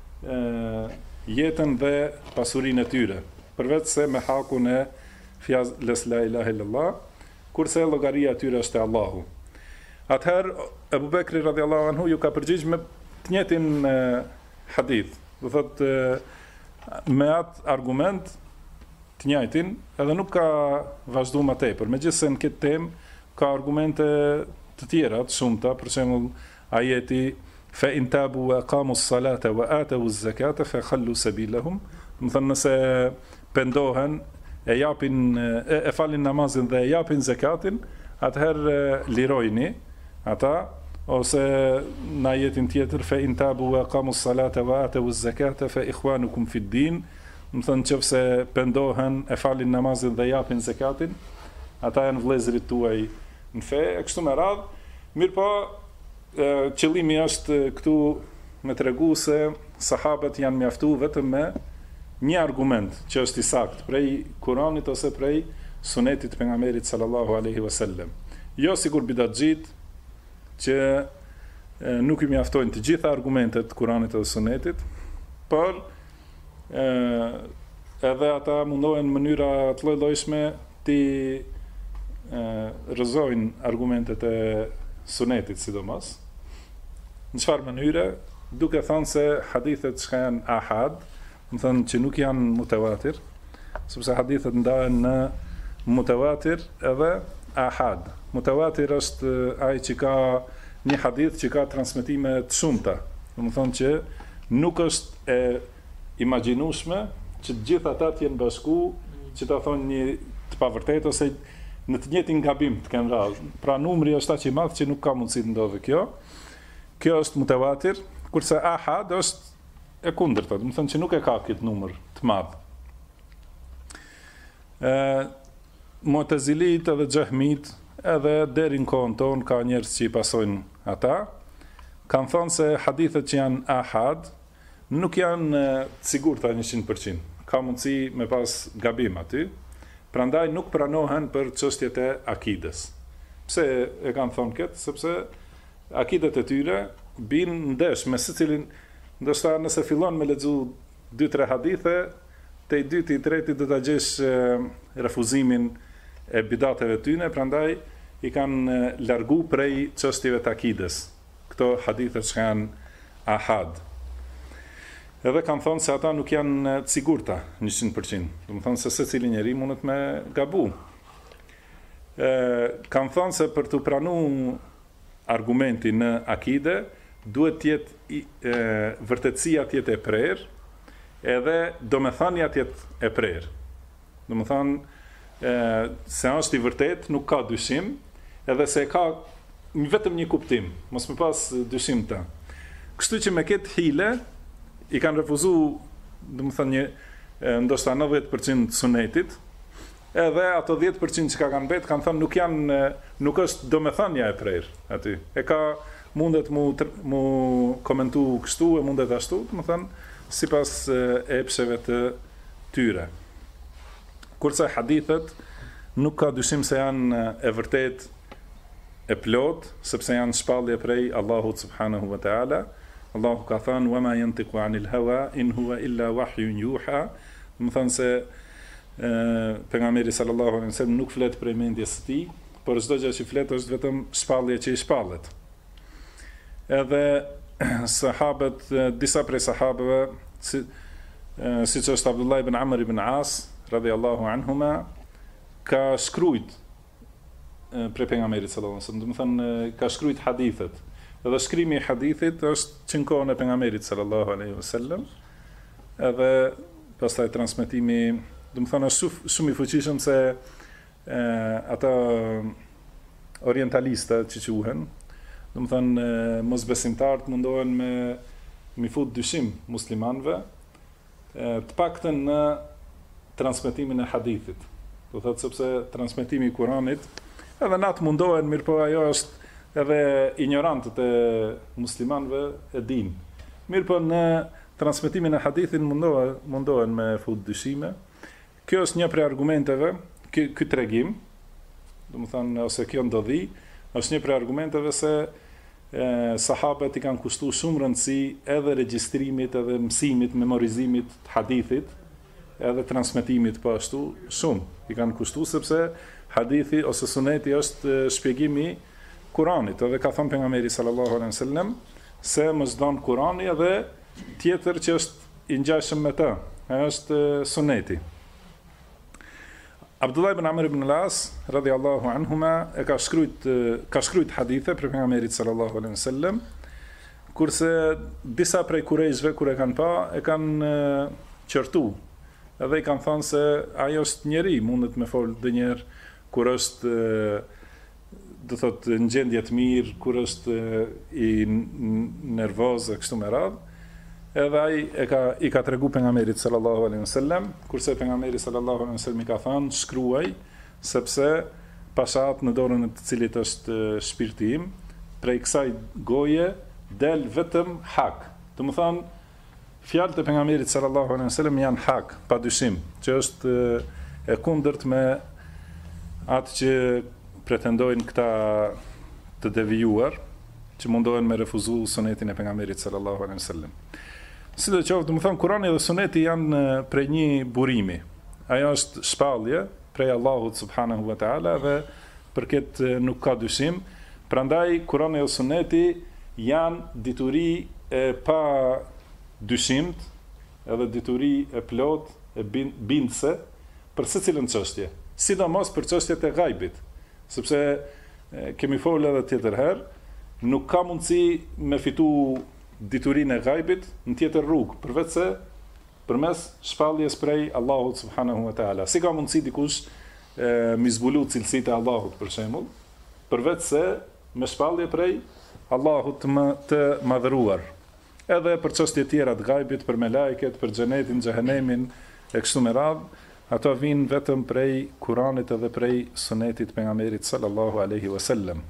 jetën dhe pasurinë e tyre, përveç se me hakun e fjalës la ilaha illallah, kurse llogaria e tyre është e Allahu. Atëherë Ebu Bekri radhiyallahu anhu ju ka përgjigj me të njëjtin hadith. Do thotë me atë argument të njëjtin, edhe nuk ka vazhduar më tepër. Megjithëse në këtë temë ka argumente të tjera, të shumta, për shembull ajeti fa in tabu wa aqamu s-salata wa atu z-zakata fa khallu sabilahum. Do thonë nëse pendohen e japin e falin namazin dhe e japin zakatin, atëherë lirojni ata, ose në ajetin tjetër fe in tabu wa qamu s-salata wa atu z-zakata fa ikhwanukum fi d-din, do të thonë nëse pendohen, e falin namazin dhe japin zakatin, ata janë vëllezërit tuaj në fe, e kështu me radhë. Mirë po, qëllimi është këtu me tregu se sahabët janë mjaftu vetëm me një argument që është i saktë prej Kuranit ose prej sunetit pejgamberit sallallahu alaihi wasallam. Jo sikur bidatxhit që nuk i mjaftojnë të gjitha argumentet Kuranit dhe sunetit, por edhe ata mundohen në mënyra të lloj-llojshme të rrëzojnë argumentet e sunetit sidomos. Në çfarë mënyre? Duke thënë se hadithet që janë ahad, më thënë që nuk janë mutawatir, sepse hadithet ndahen në mutawatir edhe ahad. Mutawatir është ai që ka një hadith që ka transmetime të shumta. Do të thonë që nuk është e imagjinueshme që të gjithë ata të jenë bashku që ta thonë një të pavërtetë ose në të njëjtin gabim të kenë radhë. Pra numri është aq i madh që nuk ka mundësi të ndodhë kjo. Kjo është mutawatir, kurse ahad është e kundërta, do të thonë që nuk e ka këtë numër të madh. Mu'tazilit edhe Xehmit, edhe deri në kohën tonë ka njerëz që i pasojnë ata, kanë thënë se hadithet që janë ahad nuk janë të sigurta 100%. Ka mundësi me pas gabim aty. Prandaj nuk pranohen për çështjet e akides. Pse e kanë thonë këtë? Sepse akidet e tyre bin ndesh me secilin, ndoshta nëse fillon me lexu 2-3 hadithe, te i dyti i treti do ta gjesh refuzimin e bidateve tyne, prandaj i kanë largu prej çështjeve të akides. Këto hadithe që janë ahad. Edhe kanë thonë se ata nuk janë të sigurta 100%. Do të thonë se secili njeri mundet me gabu. Kanë thonë se për të pranuar argumenti në akide, duhet të jetë vërtetësia të jetë e prerë, edhe domethënia të jetë e prerë. Do të thonë se është i vërtet, nuk ka dyshim, edhe se ka vetëm një kuptim, mos më pas dyshim të. Kështu që me këtë hile i kanë refuzuar, do të thonë ndoshta 90% sunetit, edhe ato 10% që kanë mbet kanë thënë nuk është domethënia e prerë aty. E ka mundet mu komentu kështu e mundet ashtu, do të thonë sipas epsheve të tyre. Kurse hadithet nuk ka dyshim se janë e vërtet e plot, sepse janë shpallje prej Allahut subhanahu wa taala. Allahu ka thënë wa ma yantiqu anil hawa in huwa illa wahyun yuha. Do të thonë se pejgamberi sallallahu alaihi wasallam nuk flet prej mendjes së tij, por çdo gjë që flet është vetëm shpallje që i shpallet. Edhe sahabët, disa prej sahabëve, siç është Abdullah ibn Amr ibn As radhiyallahu anhuma, ka shkruajt prej pejgamberit sallallahu alaihi wasallam, do të thonë ka shkruajt hadithet. Edhe shkrimi i hadithit është që në kohën e pejgamberit sallallahu alaihi wasallam, edhe pastaj transmetimi, do të thonë është shumë i fuqishëm se ata orientalista që quhen, do të thonë mosbesimtarët mundohen me fut dyshim muslimanëve, të paktën në transmetimin e hadithit. Do thotë sepse transmetimi i Kuranit edhe natë mundohen, mirë po ajo është edhe ignorantët e muslimanëve e din. Mirë po në transmetimin e hadithin mundohen me fut dyshime. Kjo është një prej argumenteve, ky tregim, do të thonë ose kjo ndodhi, është një prej argumenteve se sahabët i kanë kushtuar shumë rëndësi edhe regjistrimit, edhe mësimit, memorizimit të hadithit, edhe transmetimit po ashtu shumë. I kanë kushtuar sepse hadithi ose suneti është shpjegimi i Kuranit, edhe ka thënë pejgamberi sallallahu alaihi wasallam se mos don Kurani, edhe tjetër që është i ngjashëm me të, është suneti. Abdullah ibn Amr ibn al-As radhiyallahu anhuma ka shkruajt hadithe për pejgamberin sallallahu alaihi wasallam, kurse disa prej kurajshve kur e kanë pa, e kanë qortu edhe i kanë thënë se ajo është njeri, mundet me folë dë njerë kur është do thot në gjendje të mirë, kur është i nervoz e kështu me radhë. Edhe ai i ka tregu pejgamberit sallallahu alaihi wasallam, kurse pejgamberi sallallahu alaihi wasallam i ka thënë shkruaj, sepse pashat në dorën e të cilit është shpirti im, prej kësaj goje del vetëm hak. Do të thonë fjalët e pejgamberit sallallahu alaihi wasallam janë hak, padyshim, që është e kundërt me atë që pretendojnë këta të devijuar, që mundohen me refuzu sunetin e pejgamberit sallallahu alaihi wasallam. Sidoqoftë, do të thonë Kurani dhe Suneti janë prej një burimi. Ajo është shpallje prej Allahut subhanahu wa taala dhe për këtë nuk ka dyshim. Prandaj Kurani dhe Suneti janë dituri e pa dyshimt, edhe dituri e plot e bindse për secilën çështje, sidomos për çështjet e ghaibit, sepse kemi folur edhe tjetër herë, nuk ka mundësi me fitu diturinë e ghaibit në tjetër rrugë, përveç se përmes shpalljes prej Allahut subhanahu wa taala. Si ka mundësi dikush mi zbulu cilësitë e Allahut për shembull, përveç se me shpallje prej Allahut të madhëruar. Edhe për çështje tjera të ghaibit, për melajket, për xhenetin, xhehenemin e kështu me radhë, ato vinë vetëm prej Kuranit edhe prej Sunetit pejgamberit sallallahu alaihi wasallam.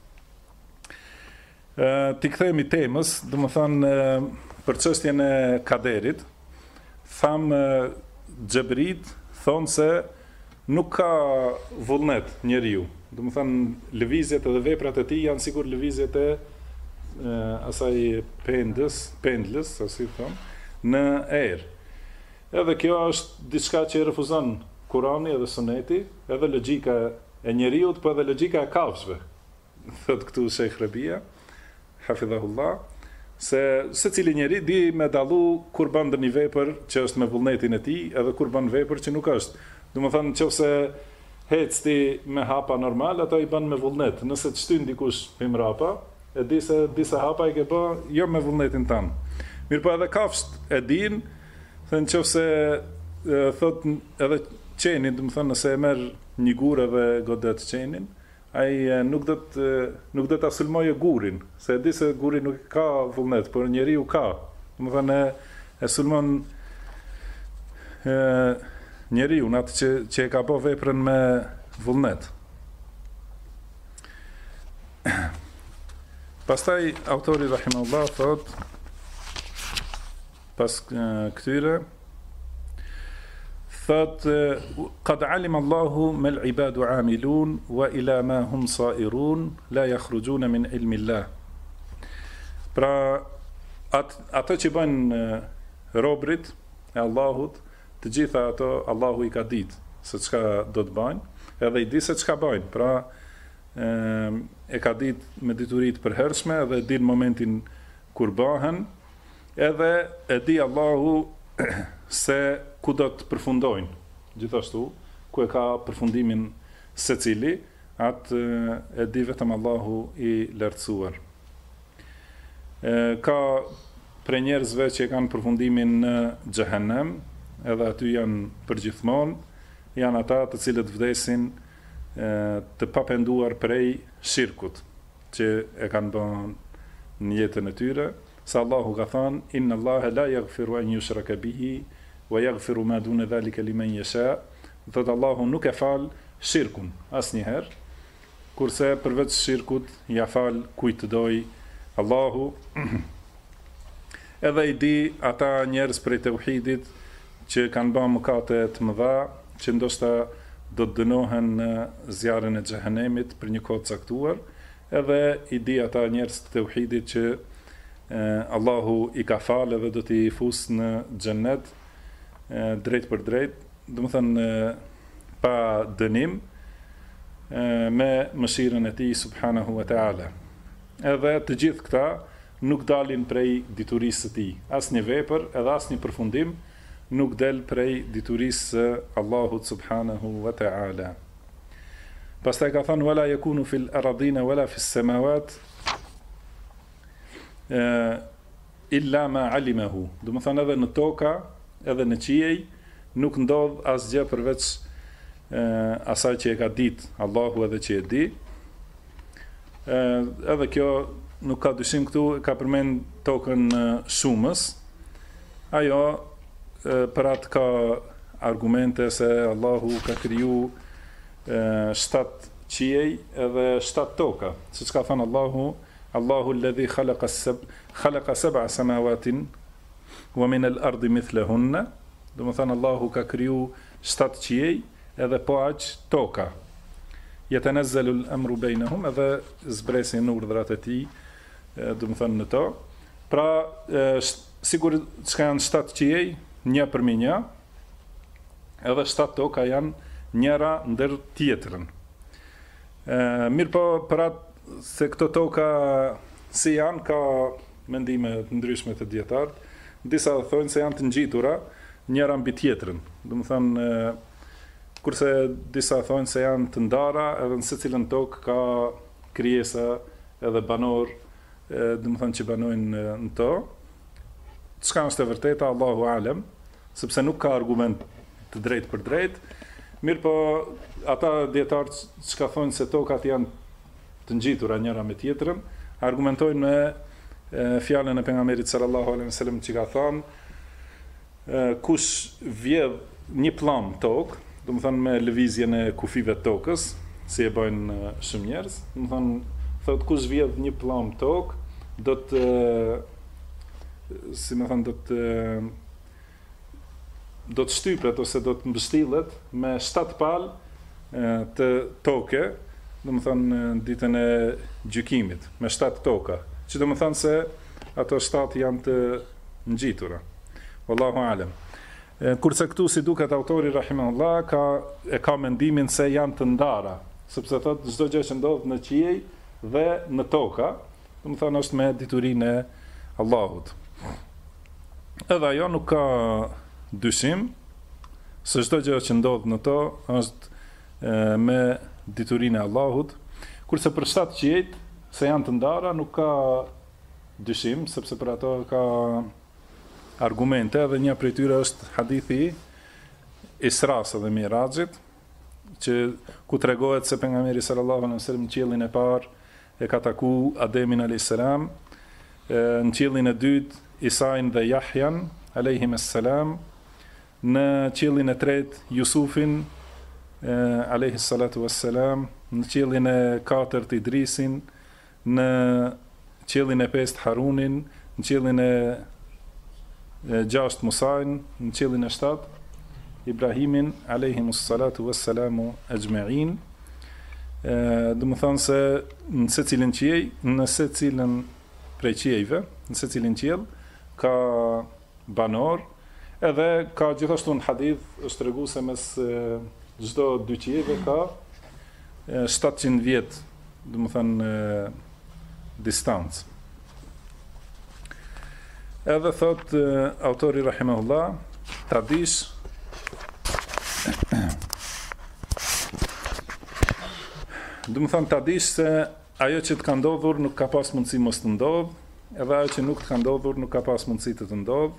Ti kthehemi temës, do të thonë për çështjen e kaderit, tham Xhebrit thonë se nuk ka vullnet njeriu. Do të thonë lëvizjet edhe veprat e tij janë sikur lëvizjet e asaj pendlës, si thon, në erë. Edhe kjo është diçka që refuzon Kurani edhe Suneti, edhe logjika e njeriu, por edhe logjika e kafshëve. Thot këtu Sheikh Rabia hafidhahullah, se secili njeri di me dallu kur bën ndonjë vepër që është me vullnetin e tij, edhe kur bën vepër që nuk është. Domethënë nëse hecti me hapa normal, ato i bën me vullnet. Nëse të shtyn dikush me mrapa, e di se disa hapa i ke bë jo me vullnetin tan. Mirpo edhe kafsht e din, thënë nëse thot edhe qenin, domethënë nëse e merr një gurë dhe godet qenin, ai nuk do ta sulmojë gurin, se e di se guri nuk ka vullnet, por njeriu ka. Domethënë e sulmon njeriu atë që e ka bë veprën me vullnet. Pastaj autori rahimahullah thot pas këtyre thot qad alima Allahu mal ibadu amilun wa ila ma hum sairun la yakhrujuna min ilmi Allah. Pra ato që bën robrit e Allahut, të gjitha ato Allahu i ka ditë se çka do të bëjnë, edhe i di se çka bëjnë. Pra e ka ditë me dituri të përhershme, edhe e di në momentin kur bëhen, edhe e di Allahu se ku do të përfundojnë. Gjithashtu, ku e ka përfundimin secili, atë e di vetëm Allahu i lartësuar. Ka për njerëzve që kanë përfundimin në xhehenem, edhe aty janë përgjithmonë, janë ata të cilët vdesin të papenduar prej shirkut, që e kanë bën në jetën e tyre, sa Allahu ka thënë inna Allaha la yaghfiru an yushraka bihi wa yaghfiru ma duna dhalika liman yasha. Thot Allahu nuk e fal shirkun asnjëherë, kurse përveç shirkut ja fal kujt të doj Allahu. Edhe i di ata njerëz prej tauhidit që kanë bërë mëkate të mëdha, që ndoshta do të dënohen në zjarrin e xhehenemit për një kohë caktuar, edhe i di ata njerëz të tauhidit që Allahu i ka falë dhe do t'i fus në xhennet drejt për drejt, do të thënë pa dënim, me mëshirën e tij subhanahu wa taala. Edhe të gjithë këta nuk dalin prej diturisë së tij. Asnjë vepër, edhe asnjë përfundim nuk del prej diturisë së Allahut subhanahu wa taala. Pastaj ka thënë wala yakunu fil aradina wala fis samawat illa ma alimahu. Do të thënë edhe në toka, edhe në qiej, nuk ndodh asgjë përveç asaj që e ka ditë Allahu edhe që e di. Edhe kjo nuk ka dyshim këtu, ka përmend tokën shumës. Ajo për atë ka argumente se Allahu ka kriju 7 qiej edhe 7 toka. Siç ka thënë Allahu alladhi khalaqa sab'a samawatin wa min al-ardi mithlahunna. Do të thënë Allahu ka kriju 7 qiej edhe po aq toka. Yatanazzalu al-amru bainahum, edhe zbresin urdhrat e tij, do të thënë në to. Pra, sigur çka janë 7 qiej, një përmi një, edhe 7 toka janë njëra ndër tjetrën. Mirë po, për atë se këto toka si janë, ka mendime të ndryshme të dietarët. Disa thonë se janë të ngjitura njëra mbi tjetrën. Do të thënë, kurse disa thonë se janë të ndara, edhe në secilën tokë ka krijesa edhe banor, do të thënë që banojnë në to. Çka është e vërteta, Allahu alem, sepse nuk ka argument të drejtë për drejtë. Mirë po, ata dietarë që thonë se tokat janë të ngjitura njëra me tjetrën, argumentojnë me fjalën e pejgamberit sallallahu alaihi wasallam që ka thënë kush vjedh një pllum tokë, do të thënë me lëvizjen e kufive të tokës, si e bëjnë shumë njerëz, do të thënë thotë kush vjedh një pllum tokë, do të si më thënë do të shtypet ose do të mbështillet me 7 palë të toke, do të thënë ditën e gjykimit, me 7 toka. Që do të thënë se ato 7 janë të ngjitura. Wallahu alem. Kurse këtu si duket autori rahimahullah ka mendimin se janë të ndara, sepse thotë çdo gjë që ndodh në qiej dhe në toka, do të thënë është me diturinë e Allahut. Edhe ajo nuk ka dyshim se çdo gjë që ndodh në to është me diturinë e Allahut, kurse për 7 qiejt se janë të ndara nuk ka dyshim, sepse për ato ka argumente, dhe një prej tyre është hadithi Isras dhe Mirajit, që ku tregohet se pejgamberi sallallahu alaihi wasallam në qiellin e parë e ka taku Ademin alayhis salam, në qiellin e dytë Isain dhe Jahjan alayhim assalam, në qiellin e tretë Jusufin alayhis salatu wassalam, në qiellin e katërt Idrisin, në qiellin e pestë Harunin, në qiellin e 6 Musain, në qiellin e 7 Ibrahimin alayhimus salatu wassalamu ajma'in. Do të thonë se në secilin qiell, në secilën prej qiejve, në secilin qiell ka banor, edhe ka gjithashtu në hadith është treguar se mes çdo 2 qiejve ka 700 vjet, do të thënë distancë. Edhe thot autori rahimahullah, ta dish do të thënë ta dish se ajo që të ka ndodhur nuk ka pas mundësi mos të ndodh, edhe ajo që nuk të ka ndodhur nuk ka pas mundësi të ndodh.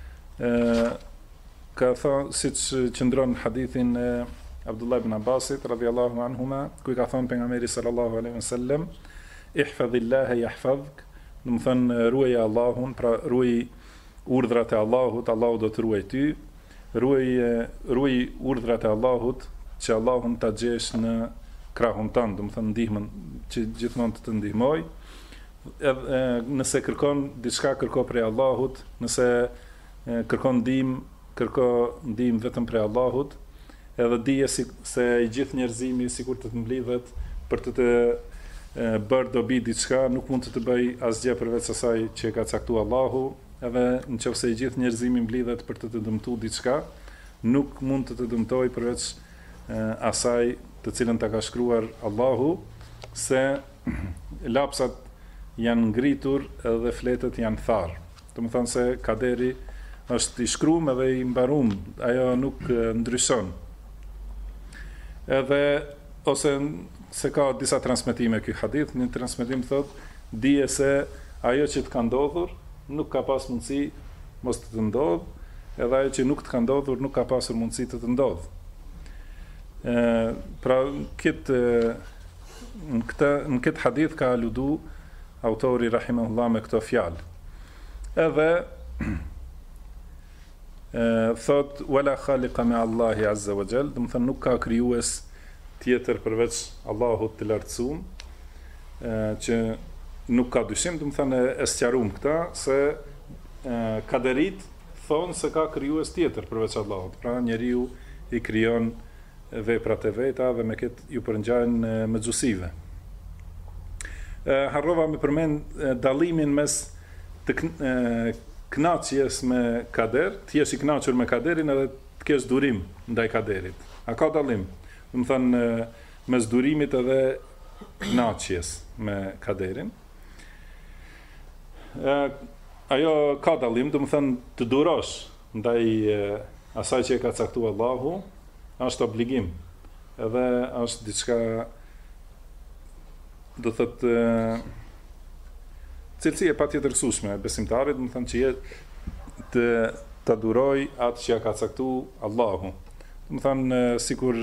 Ka thënë, siç qëndron në hadithin e Abdullah ibn Abbasit radhiyallahu anhuma, ku i ka thënë pejgamberi sallallahu alaihi wasallam, ihfazillaha yahfazuk, do të thënë ruaj Allahun, pra ruaj urdhrat e Allahut, Allahu do të ruaj ty, ruaj urdhrat e Allahut, që Allahun ta gjesh në krahun tënd, do të thënë ndihmën që gjithmonë të ndihmoj. Edhe nëse kërkon diçka, kërko prej Allahut, nëse kërkon ndihmë vetëm prej Allahut, edhe dije se i gjithë njerëzimi sikur të mblidhet për të bërë dobi diçka, nuk mund të bëj asgjë përveç asaj që ka caktuar Allahu, edhe nëse i gjithë njerëzimi mblidhet për të dëmtuar diçka, nuk mund të dëmtoj përveç asaj të cilën ta ka shkruar Allahu, se lapsat janë ngritur edhe fletët janë tharë. Do të thonë se kaderi është i shkruar edhe i mbaruar, ajo nuk ndryshon. Edhe ose se ka disa transmetime ky hadith, një transmetim thot, dije se ajo që të ka ndodhur nuk ka pas mundësi mos të ndodh, edhe ajo që nuk të ka ndodhur nuk ka pasur mundësi të ndodhë. Pra në këtë hadith ka aludu autori rahimahullah me këto fjalë. Edhe thot wala khaliqa me Allahi azza wa jall, do të thënë nuk ka krijues tjetër përveç Allahut të lartësuar, që nuk ka dyshim, do të thënë e sqarum këta se kaderit thonë se ka krijues tjetër përveç Allahut. Pra njeriu i krijon veprat e veta dhe me këtë ju përngjajnë mëxusive. Harrova me përmend dallimin mes të kënaqjes me kader, të jesh i kënaqur me kaderin edhe të kesh durim ndaj kaderit. A ka dallim? Do të thënë mes durimit edhe kënaqjes me kaderin. Ajo ka dallim, do të thënë të durosh ndaj asaj që e ka caktuar Allahu, është obligim. Edhe është diçka do thotë cilësia e patjetërsueshme e besimtarit, do të thënë që të duroj atë që ja ka caktuar Allahu. Do të thënë sikur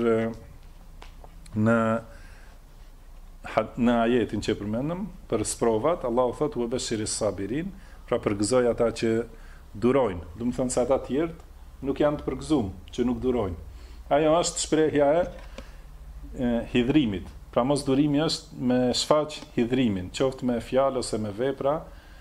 në ajetin që përmendëm për sprovat, Allahu thotë wa bashiris sabirin, pra përgëzoj ata që durojnë. Do të thënë se ata të tjerë nuk janë të përgëzuar, që nuk durojnë. Ajo është shprehja e hidhrimit. Pra mos durimi është me shfaq hidhrimin, qoftë me fjalë ose me vepra.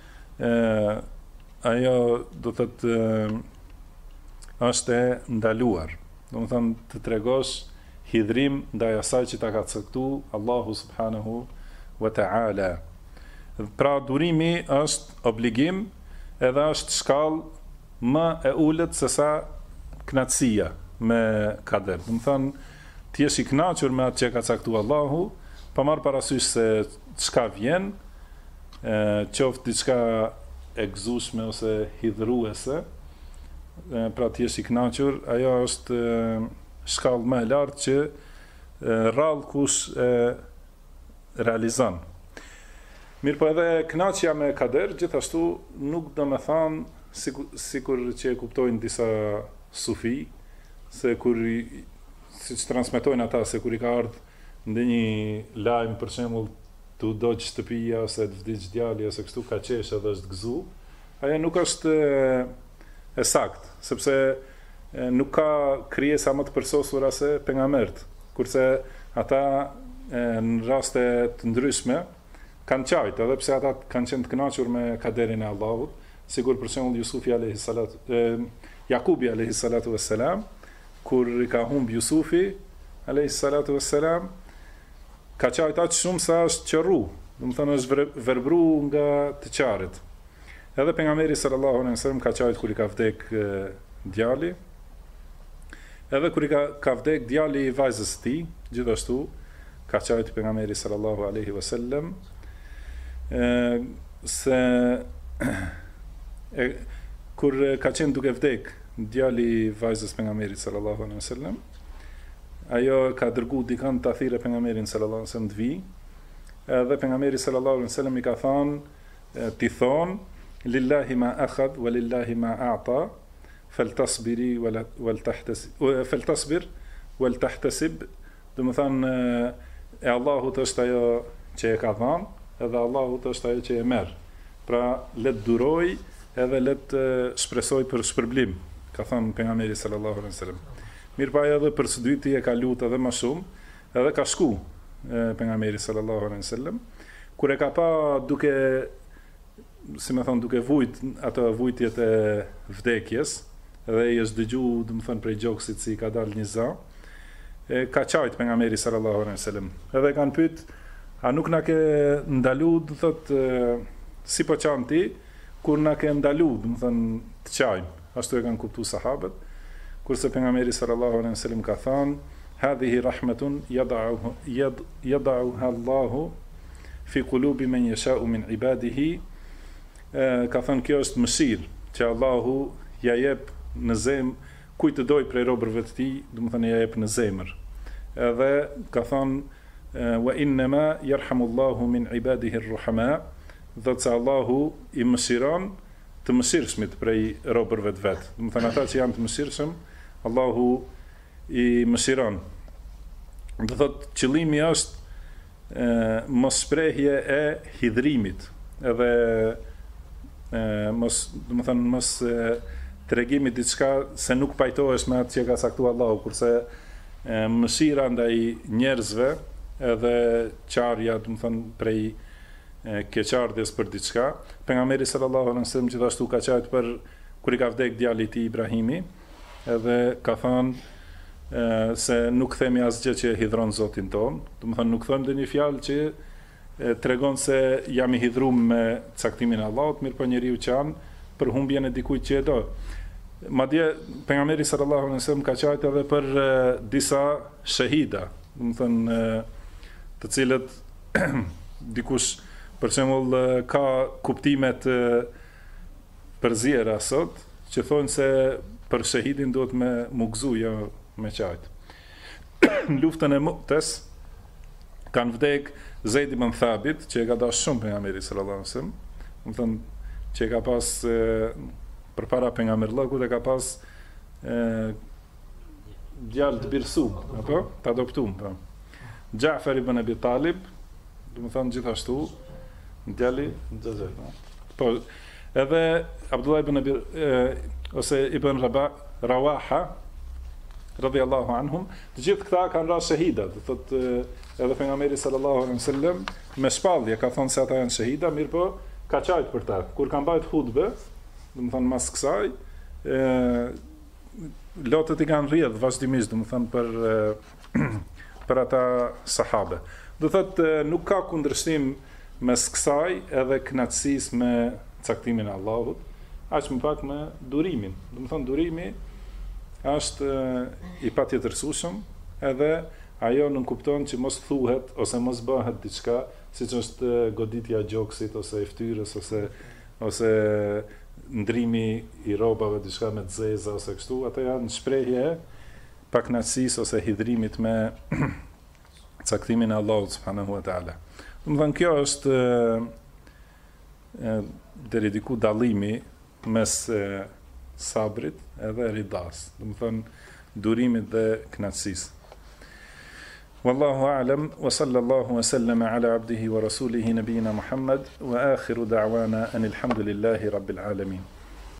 Ajo do thotë është e ndaluar. Do të thonë të tregosh hidhrim ndaj asaj që ta ka caktuar Allahu subhanahu wa ta'ala. Pra durimi është obligim, edhe është shkallë më e ulët se sa kënaqësia me kader. Do të thonë të jesh i kënaqur me atë që ka caktuar Allahu, pa marrë parasysh se çka vjen, qoftë diçka e gëzueshme ose hidhruese, pra të jesh i kënaqur, ajo është shkallë më e lartë që rrallë kush e realizon. Mirë po edhe kënaqja me kader, gjithashtu nuk do me thanë sikur që e kuptojnë disa sufi, se kur siç transmetojnë ata se kur i ka ardhur ndonjë lajm për shembull të dogj shtëpia ose të vdiq djali ose kështu ka qesh edhe është gëzu, ajo nuk është e saktë, sepse nuk ka krijesa më të përsosura se pejgambert, kurse ata në raste të ndryshme kanë qajt, edhe pse ata kanë qenë të kënaqur me kaderin e Allahut, sigur për shembull Jakubi alayhi salatu wassalam, kur i ka humb Jusufi alayhi salatu wassalam, ka qajt aq shumë sa është qerru, do të thonë është verbru nga të qarët. Edhe pejgamberi sallallahu alaihi wasallam ka qajt kur i ka vdek djali, edhe kur i ka vdek djali i vajzës së tij, gjithashtu ka qajt pejgamberi sallallahu alaihi wasallam se kur ka qenë duke vdek djali i vajzës pejgamberit sallallahu alaihi wasallam, ajo ka dërguar dikant ta thirrë pejgamberin sallallahu alaihi wasallam të vi, edhe pejgamberi sallallahu alaihi wasallam i ka thënë ti thon lillahi ma akhadh wa lillahi ma a'ta faltasbiri wal tahtasib, do të thënë e Allahut është ajo që e ka dhënë, edhe Allahut është ajo që e merr. Pra le të duroj edhe le të shpresoj për shpërblim, ka thënë pejgamberi sallallahu alaihi wasallam. Mirëpa edhe për së dyti e ka lutë edhe më shumë, edhe ka shku pejgamberi sallallahu alaihi wasallam, kur e ka pa duke, si më thon, duke vujt ato vujtjet e vdekjes, edhe i është dëgju, do të thënë prej gjoksit si ka dalë një zë, ka qajt pejgamberi sallallahu alaihi wasallam. Edhe kanë pyet, a nuk na ke ndalu, do thotë, si po qan ti, kur na ke ndalu, do të thënë të qajmë. Ashtu e kanë kuptuar sahabët, kurse pejgamberi sallallahu alaihi wasallam ka thënë hadhihi rahmatun yad'uha Allahu fi qulubi man yasha'u min ibadihi, ka thënë kjo është mëshirë që Allahu ja jep në zemër kujt të doj prej robërve të tij, do të thënë ja jep në zemër. Edhe ka thënë wa inma yarhamu Allahu min ibadihi ar-ruhama, do të Allahu i mëshiron të mëshirshmit prej robërve të vet. Do të thënë ata që janë të mëshirshëm, Allahu i mëshiron. Do thotë qëllimi është mos shprehje e hidhrimit, edhe mos, do të thënë mos tregimi diçka se nuk pajtohesh me atë që ka caktuar Allahu, kurse mëshira ndaj njerëzve edhe qarja, do të thënë prej keqardhjes për diçka. Pejgamberi sallallahu alaihi wasallam gjithashtu ka thënë për kur i ka vdek djali i tij Ibrahimi, edhe ka thënë se nuk themi asgjë që hidhron Zotin ton, do të thënë nuk them ndonjë fjalë që tregon se jam i hidhur me caktimin e Allahut, mirë po njeriu që janë për humbjen e dikujt që e do. Madje pejgamberi sallallahu alaihi wasallam ka thënë edhe për disa shahida, do të thënë të cilët dikush për shembull ka kuptimet përzjera sot që thonë se për shahidin duhet me mugzu, jo me qajt. Në luftën e Mu'tes kanë vdek Zeid ibn Thabit, që e ka dash shumë pejgamberi sallallahu alaihi wasallam, do të thënë që e ka pas përpara pejgamberllëkut e ka pas djalë të birsum, apo të adoptuar, po. Ja'far ibn Abi Talib, do të thënë gjithashtu djali Xhaxher. Po edhe Abdullah ibn Abi ose ibn Rawaha radhiyallahu anhum, të gjithë këta kanë rënë shahida, do thotë edhe pejgamberi sallallahu alaihi wasallam me shpallje ka thënë se ata janë shahida, mirë po ka qajt për ta. Kur kanë bajt hutbe, do të thënë mas kësaj, lotët i kanë rrjedh vazhdimisht, do të thënë për ata sahabe. Do thotë nuk ka kundërshtim mes kësaj edhe kënaqësisë me caktimin e Allahut, aq më pak me durimin. Do të thonë durimi është i patjetërsueshëm, edhe ajo nuk kupton që mos thuhet ose mos bëhet diçka, siç është goditja e gjoksit ose e fytyrës ose ndrimi i rrobave diçka me zeza ose kështu, ato janë shprehje pa kënaqësisë ose hidhrimit me caktimin e Allahut subhanahu wa taala. Do të thënë kjo është deri diku dallimi mes sabrit edhe ridas, do të thënë durimit dhe kënaqësisë. Wallahu a'lam wa sallallahu wa sallama ala abdihi wa rasulihi nabiyina Muhammad wa akhiru da'wana anil hamdulillahi rabbil alamin.